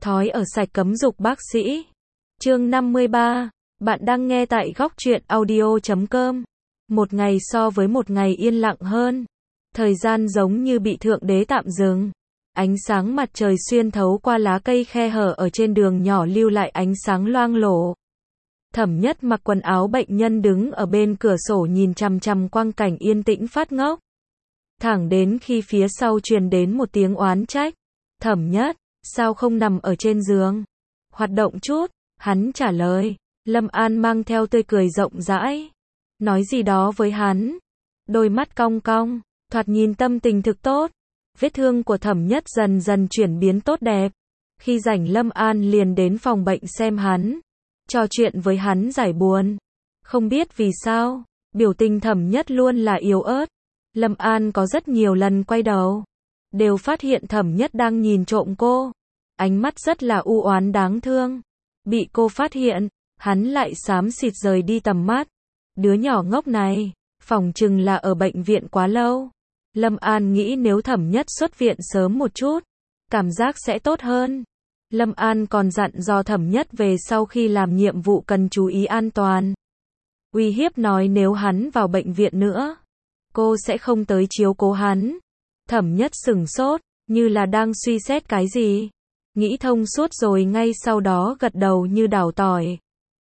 Thói ở sạch cấm dục bác sĩ. Chương 53. Bạn đang nghe tại góc truyện audio.com. Một ngày so với một ngày yên lặng hơn. Thời gian giống như bị Thượng Đế tạm dừng. Ánh sáng mặt trời xuyên thấu qua lá cây khe hở ở trên đường nhỏ lưu lại ánh sáng loang lổ. Thẩm Nhất mặc quần áo bệnh nhân đứng ở bên cửa sổ nhìn chằm chằm quang cảnh yên tĩnh phát ngốc. Thẳng đến khi phía sau truyền đến một tiếng oán trách. Thẩm Nhất, sao không nằm ở trên giường? Hoạt động chút, hắn trả lời. Lâm An mang theo tươi cười rộng rãi. Nói gì đó với hắn. Đôi mắt cong cong, thoạt nhìn tâm tình thực tốt. Vết thương của Thẩm Nhất dần dần chuyển biến tốt đẹp. Khi rảnh Lâm An liền đến phòng bệnh xem hắn. Trò chuyện với hắn giải buồn. Không biết vì sao, biểu tình Thẩm Nhất luôn là yếu ớt. Lâm An có rất nhiều lần quay đầu. Đều phát hiện Thẩm Nhất đang nhìn trộm cô. Ánh mắt rất là u oán đáng thương. Bị cô phát hiện, hắn lại xám xịt rời đi tầm mắt. Đứa nhỏ ngốc này, phỏng chừng là ở bệnh viện quá lâu. Lâm An nghĩ nếu Thẩm Nhất xuất viện sớm một chút, cảm giác sẽ tốt hơn. Lâm An còn dặn dò Thẩm Nhất về sau khi làm nhiệm vụ cần chú ý an toàn. Uy hiếp nói nếu hắn vào bệnh viện nữa, cô sẽ không tới chiếu cố hắn. Thẩm Nhất sửng sốt, như là đang suy xét cái gì. Nghĩ thông suốt rồi ngay sau đó gật đầu như đảo tỏi.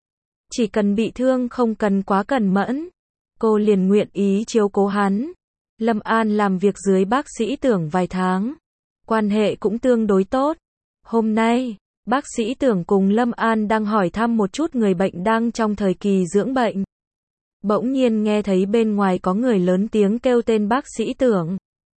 Chỉ cần bị thương không cần quá cẩn mẫn. Cô liền nguyện ý chiếu cố hắn. Lâm An làm việc dưới bác sĩ Tưởng vài tháng. Quan hệ cũng tương đối tốt. Hôm nay, bác sĩ Tưởng cùng Lâm An đang hỏi thăm một chút người bệnh đang trong thời kỳ dưỡng bệnh. Bỗng nhiên nghe thấy bên ngoài có người lớn tiếng kêu tên bác sĩ Tưởng.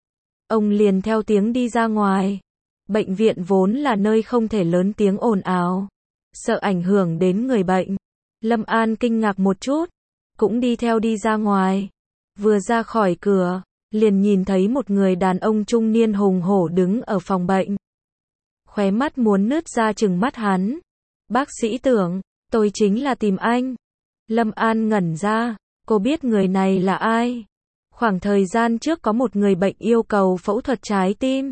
Ông liền theo tiếng đi ra ngoài. Bệnh viện vốn là nơi không thể lớn tiếng ồn ào. Sợ ảnh hưởng đến người bệnh. Lâm An kinh ngạc một chút. Cũng đi theo đi ra ngoài. Vừa ra khỏi cửa, liền nhìn thấy một người đàn ông trung niên hùng hổ đứng ở phòng bệnh. Khóe mắt muốn nứt ra trừng mắt hắn. Bác sĩ Tưởng, tôi chính là tìm anh. Lâm An ngẩn ra, cô biết người này là ai. Khoảng thời gian trước có một người bệnh yêu cầu phẫu thuật trái tim.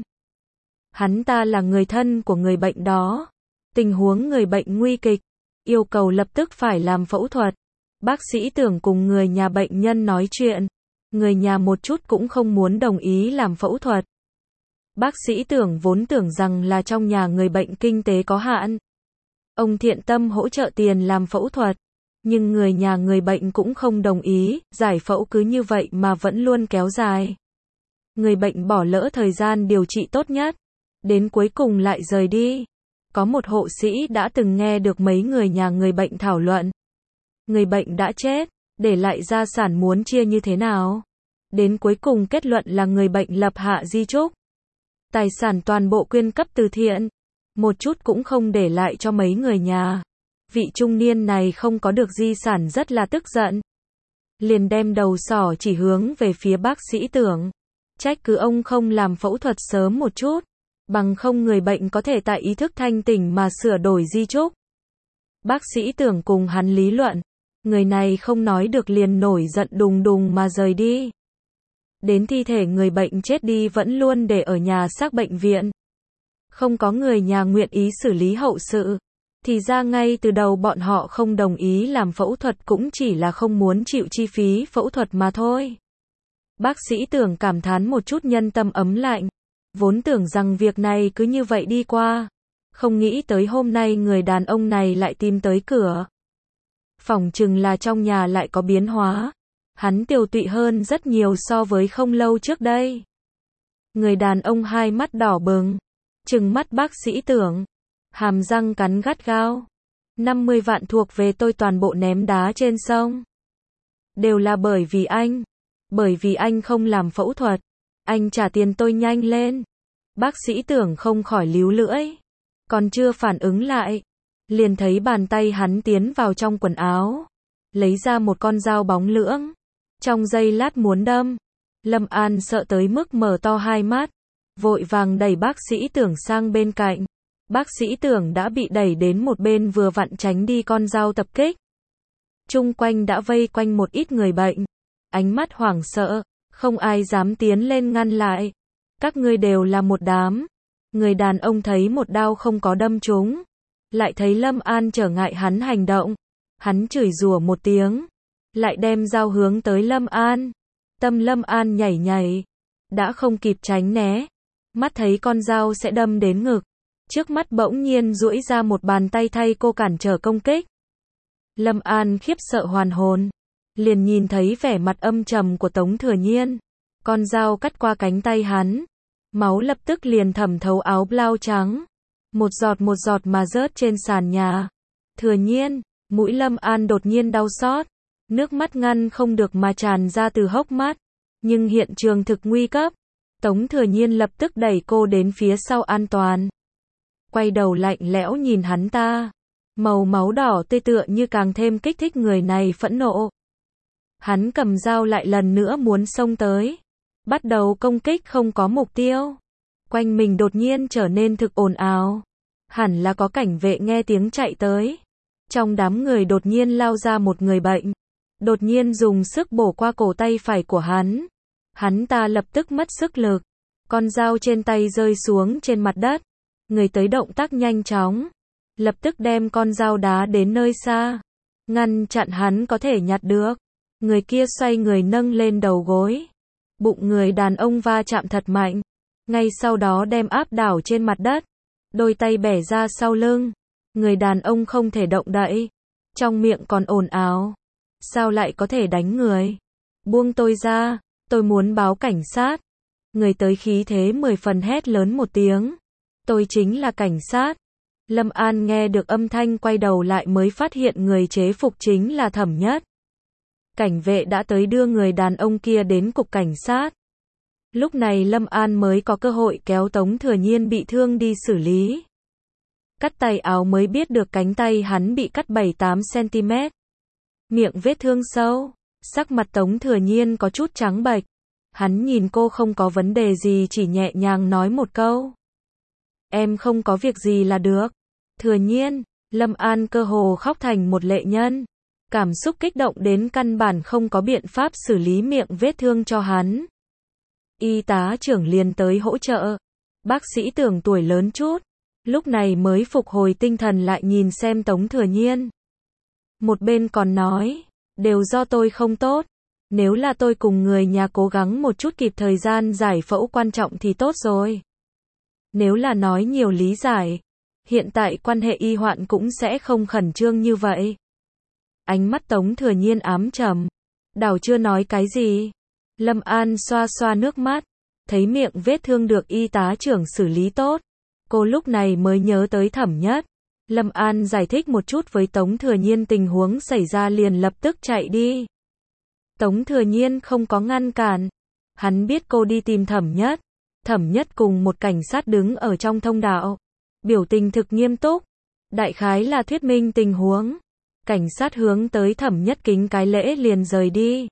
Hắn ta là người thân của người bệnh đó. Tình huống người bệnh nguy kịch, yêu cầu lập tức phải làm phẫu thuật. Bác sĩ Tưởng cùng người nhà bệnh nhân nói chuyện. Người nhà một chút cũng không muốn đồng ý làm phẫu thuật. Bác sĩ Tưởng vốn tưởng rằng là trong nhà người bệnh kinh tế có hạn. Ông thiện tâm hỗ trợ tiền làm phẫu thuật. Nhưng người nhà người bệnh cũng không đồng ý, giải phẫu cứ như vậy mà vẫn luôn kéo dài. Người bệnh bỏ lỡ thời gian điều trị tốt nhất. Đến cuối cùng lại rời đi. Có một hộ sĩ đã từng nghe được mấy người nhà người bệnh thảo luận. Người bệnh đã chết, để lại gia sản muốn chia như thế nào. Đến cuối cùng kết luận là người bệnh lập hạ di chúc. Tài sản toàn bộ quyên cấp từ thiện. Một chút cũng không để lại cho mấy người nhà. Vị trung niên này không có được di sản rất là tức giận. Liền đem đầu sỏ chỉ hướng về phía bác sĩ Tưởng. Trách cứ ông không làm phẫu thuật sớm một chút. Bằng không người bệnh có thể tại ý thức thanh tỉnh mà sửa đổi di chúc. Bác sĩ Tưởng cùng hắn lý luận. Người này không nói được liền nổi giận đùng đùng mà rời đi. Đến thi thể người bệnh chết đi vẫn luôn để ở nhà xác bệnh viện. Không có người nhà nguyện ý xử lý hậu sự. Thì ra ngay từ đầu bọn họ không đồng ý làm phẫu thuật cũng chỉ là không muốn chịu chi phí phẫu thuật mà thôi. Bác sĩ Tưởng cảm thán một chút nhân tâm ấm lạnh. Vốn tưởng rằng việc này cứ như vậy đi qua. Không nghĩ tới hôm nay người đàn ông này lại tìm tới cửa. Phỏng chừng là trong nhà lại có biến hóa. Hắn tiều tụy hơn rất nhiều so với không lâu trước đây. Người đàn ông hai mắt đỏ bừng. Trừng mắt bác sĩ Tưởng. Hàm răng cắn gắt gao. 50 vạn thuộc về tôi toàn bộ ném đá trên sông. Đều là bởi vì anh. Bởi vì anh không làm phẫu thuật. Anh trả tiền tôi nhanh lên. Bác sĩ Tưởng không khỏi líu lưỡi. Còn chưa phản ứng lại. Liền thấy bàn tay hắn tiến vào trong quần áo. Lấy ra một con dao bóng lưỡng. Trong giây lát muốn đâm. Lâm An sợ tới mức mở to hai mắt. Vội vàng đẩy bác sĩ Tưởng sang bên cạnh. Bác sĩ Tưởng đã bị đẩy đến một bên vừa vặn tránh đi con dao tập kích. Chung quanh đã vây quanh một ít người bệnh. Ánh mắt hoảng sợ. Không ai dám tiến lên ngăn lại. Các ngươi đều là một đám Người đàn ông thấy một đao không có đâm trúng, lại thấy Lâm An trở ngại hắn hành động. Hắn chửi rủa một tiếng, lại đem dao hướng tới Lâm An. Tâm Lâm An nhảy nhảy, đã không kịp tránh né, mắt thấy con dao sẽ đâm đến ngực. Trước mắt bỗng nhiên duỗi ra một bàn tay thay cô cản trở công kích. Lâm An khiếp sợ hoàn hồn, liền nhìn thấy vẻ mặt âm trầm của Tống Thừa Nhiên. Con dao cắt qua cánh tay hắn, máu lập tức liền thẩm thấu áo blau trắng, một giọt mà rớt trên sàn nhà. Thừa Nhiên, mũi Lâm An đột nhiên đau xót, nước mắt ngăn không được mà tràn ra từ hốc mắt. Nhưng hiện trường thực nguy cấp, Tống Thừa Nhiên lập tức đẩy cô đến phía sau an toàn. Quay đầu lạnh lẽo nhìn hắn ta, màu máu đỏ tươi tựa như càng thêm kích thích người này phẫn nộ. Hắn cầm dao lại lần nữa muốn xông tới, bắt đầu công kích không có mục tiêu. Quanh mình đột nhiên trở nên thực ồn ào, hẳn là có cảnh vệ nghe tiếng chạy tới. Trong đám người đột nhiên lao ra một người bệnh, đột nhiên dùng sức bổ qua cổ tay phải của hắn. Hắn ta lập tức mất sức lực, con dao trên tay rơi xuống trên mặt đất. Người tới động tác nhanh chóng, lập tức đem con dao đá đến nơi xa, ngăn chặn hắn có thể nhặt được. Người kia xoay người nâng lên đầu gối, bụng người đàn ông va chạm thật mạnh, ngay sau đó đem áp đảo trên mặt đất, đôi tay bẻ ra sau lưng. Người đàn ông không thể động đậy, trong miệng còn ồn ào, sao lại có thể đánh người? Buông tôi ra, tôi muốn báo cảnh sát. Người tới khí thế 10 phần hét lớn một tiếng, tôi chính là cảnh sát. Lâm An nghe được âm thanh quay đầu lại mới phát hiện người chế phục chính là Thẩm Nhất. Cảnh vệ đã tới đưa người đàn ông kia đến cục cảnh sát. Lúc này Lâm An mới có cơ hội kéo Tống Thừa Nhiên bị thương đi xử lý. Cắt tay áo mới biết được cánh tay hắn bị cắt 7-8 cm. Miệng vết thương sâu, sắc mặt Tống Thừa Nhiên có chút trắng bệch. Hắn nhìn cô không có vấn đề gì, chỉ nhẹ nhàng nói một câu. Em không có việc gì là được. Thừa Nhiên, Lâm An cơ hồ khóc thành một lệ nhân. Cảm xúc kích động đến căn bản không có biện pháp xử lý miệng vết thương cho hắn. Y tá trưởng liền tới hỗ trợ. Bác sĩ Tưởng tuổi lớn chút, lúc này mới phục hồi tinh thần lại nhìn xem Tống Thừa Nhiên. Một bên còn nói, đều do tôi không tốt. Nếu là tôi cùng người nhà cố gắng một chút kịp thời gian giải phẫu quan trọng thì tốt rồi. Nếu là nói nhiều lý giải, hiện tại quan hệ y hoạn cũng sẽ không khẩn trương như vậy. Ánh mắt Tống Thừa Nhiên ám trầm, đảo chưa nói cái gì. Lâm An xoa xoa nước mắt, thấy miệng vết thương được y tá trưởng xử lý tốt. Cô lúc này mới nhớ tới Thẩm Nhất. Lâm An giải thích một chút với Tống Thừa Nhiên tình huống xảy ra liền lập tức chạy đi. Tống Thừa Nhiên không có ngăn cản. Hắn biết cô đi tìm Thẩm Nhất. Thẩm Nhất cùng một cảnh sát đứng ở trong thông đạo, biểu tình thực nghiêm túc. Đại khái là thuyết minh tình huống. Cảnh sát hướng tới Thẩm Nhất kính cái lễ liền rời đi.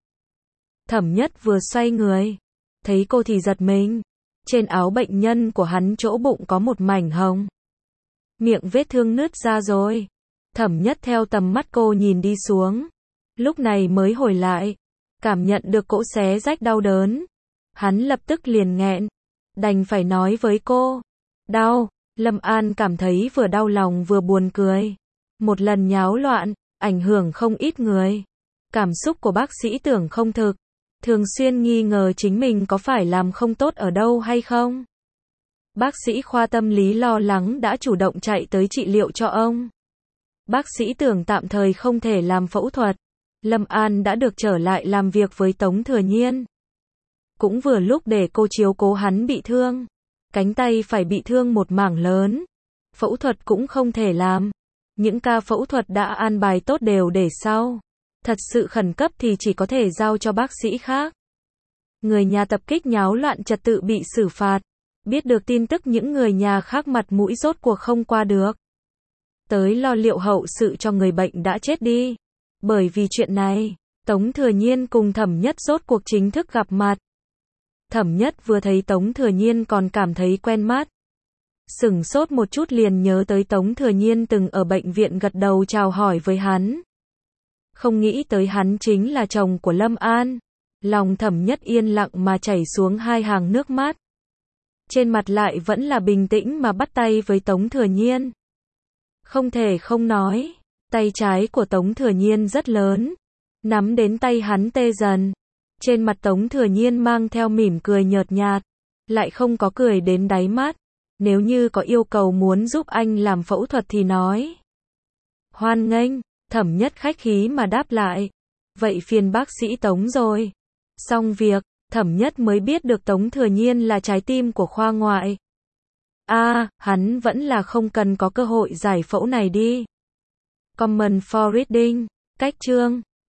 Thẩm Nhất vừa xoay người, thấy cô thì giật mình. Trên áo bệnh nhân của hắn chỗ bụng có một mảnh hồng. Miệng vết thương nứt ra rồi. Thẩm Nhất theo tầm mắt cô nhìn đi xuống. Lúc này mới hồi lại, cảm nhận được cỗ xé rách đau đớn. Hắn lập tức liền nghẹn, đành phải nói với cô. Đau. Lâm An cảm thấy vừa đau lòng vừa buồn cười. Một lần nháo loạn, ảnh hưởng không ít người. Cảm xúc của bác sĩ Tưởng không thực. Thường xuyên nghi ngờ chính mình có phải làm không tốt ở đâu hay không. Bác sĩ khoa tâm lý lo lắng đã chủ động chạy tới trị liệu cho ông. Bác sĩ Tưởng tạm thời không thể làm phẫu thuật. Lâm An đã được trở lại làm việc với Tống Thừa Nhiên. Cũng vừa lúc để cô chiếu cố hắn bị thương. Cánh tay phải bị thương một mảng lớn. Phẫu thuật cũng không thể làm. Những ca phẫu thuật đã an bài tốt đều để sau. Thật sự khẩn cấp thì chỉ có thể giao cho bác sĩ khác. Người nhà tập kích nháo loạn trật tự bị xử phạt. Biết được tin tức những người nhà khác mặt mũi rốt cuộc không qua được. Tới lo liệu hậu sự cho người bệnh đã chết đi. Bởi vì chuyện này, Tống Thừa Nhiên cùng Thẩm Nhất rốt cuộc chính thức gặp mặt. Thẩm Nhất vừa thấy Tống Thừa Nhiên còn cảm thấy quen mắt. Sửng sốt một chút liền nhớ tới Tống Thừa Nhiên từng ở bệnh viện gật đầu chào hỏi với hắn. Không nghĩ tới hắn chính là chồng của Lâm An. Lòng Thẩm Nhất yên lặng mà chảy xuống hai hàng nước mắt. trên mặt lại vẫn là bình tĩnh mà bắt tay với Tống Thừa Nhiên. Không thể không nói, tay trái của Tống Thừa Nhiên rất lớn, nắm đến tay hắn tê dần. Trên mặt Tống Thừa Nhiên mang theo mỉm cười nhợt nhạt, lại không có cười đến đáy mắt. Nếu như có yêu cầu muốn giúp anh làm phẫu thuật thì nói. Hoan nghênh, Thẩm Nhất khách khí mà đáp lại. Vậy phiền bác sĩ Tống rồi. Xong việc, Thẩm Nhất mới biết được Tống Thừa Nhiên là trái tim của khoa ngoại. Hắn vẫn là không cần có cơ hội giải phẫu này đi. Comment for reading. Cách chương